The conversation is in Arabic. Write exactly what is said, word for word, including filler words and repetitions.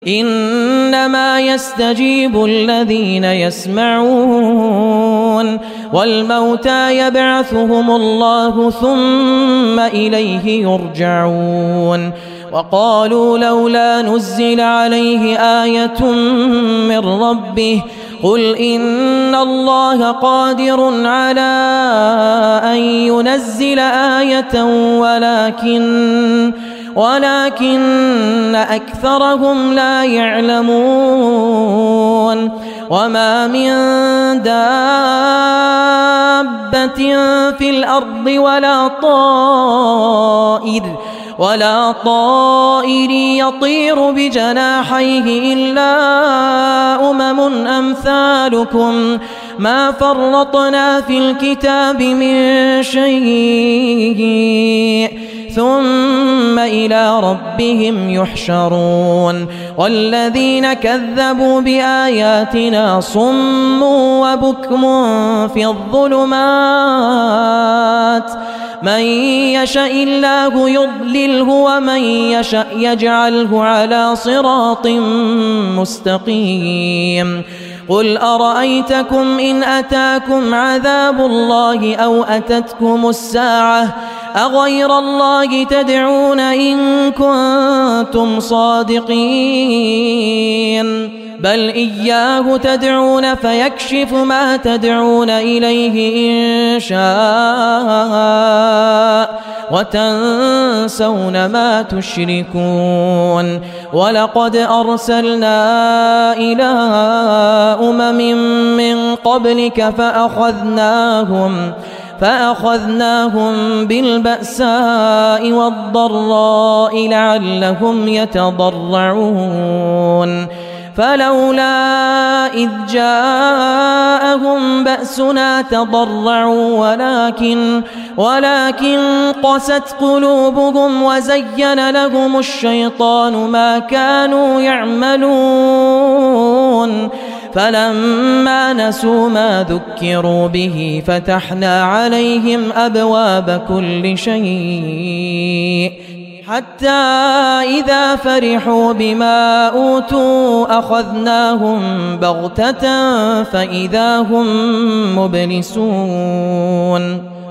إنما يستجيب الذين يسمعون والموتى يبعثهم الله ثم إليه يرجعون وقالوا لولا نزل عليه آية من ربه قل إن الله قادر على أن ينزل آية ولكن ولكن أكثرهم لا يعلمون وما من دابة في الأرض ولا طائر ولا طائر يطير بجناحيه إلا أمم أمثالكم ما فرطنا في الكتاب من شيء ثم إلى ربهم يحشرون والذين كذبوا بآياتنا صم وبكم في الظلمات من يشاء الله يضلله ومن يشاء يجعله على صراط مستقيم قل أرأيتكم إن أتاكم عذاب الله أو أتتكم الساعة أغير الله تدعون إن كنتم صادقين بل إياه تدعون فيكشف ما تدعون إليه إن شاء وتنسون ما تشركون ولقد أرسلنا إلى أمم من قبلك فأخذناهم فأخذناهم بالبأساء والضراء لعلهم يتضرعون فلولا إذ جاءهم بأسنا تضرعوا ولكن ولكن قست قلوبهم وزين لهم الشيطان ما كانوا يعملون فلما نسوا ما ذكروا به فتحنا عليهم أبواب كل شيء حتى إذا فرحوا بما أوتوا أخذناهم بغتة فإذا هم مبلسون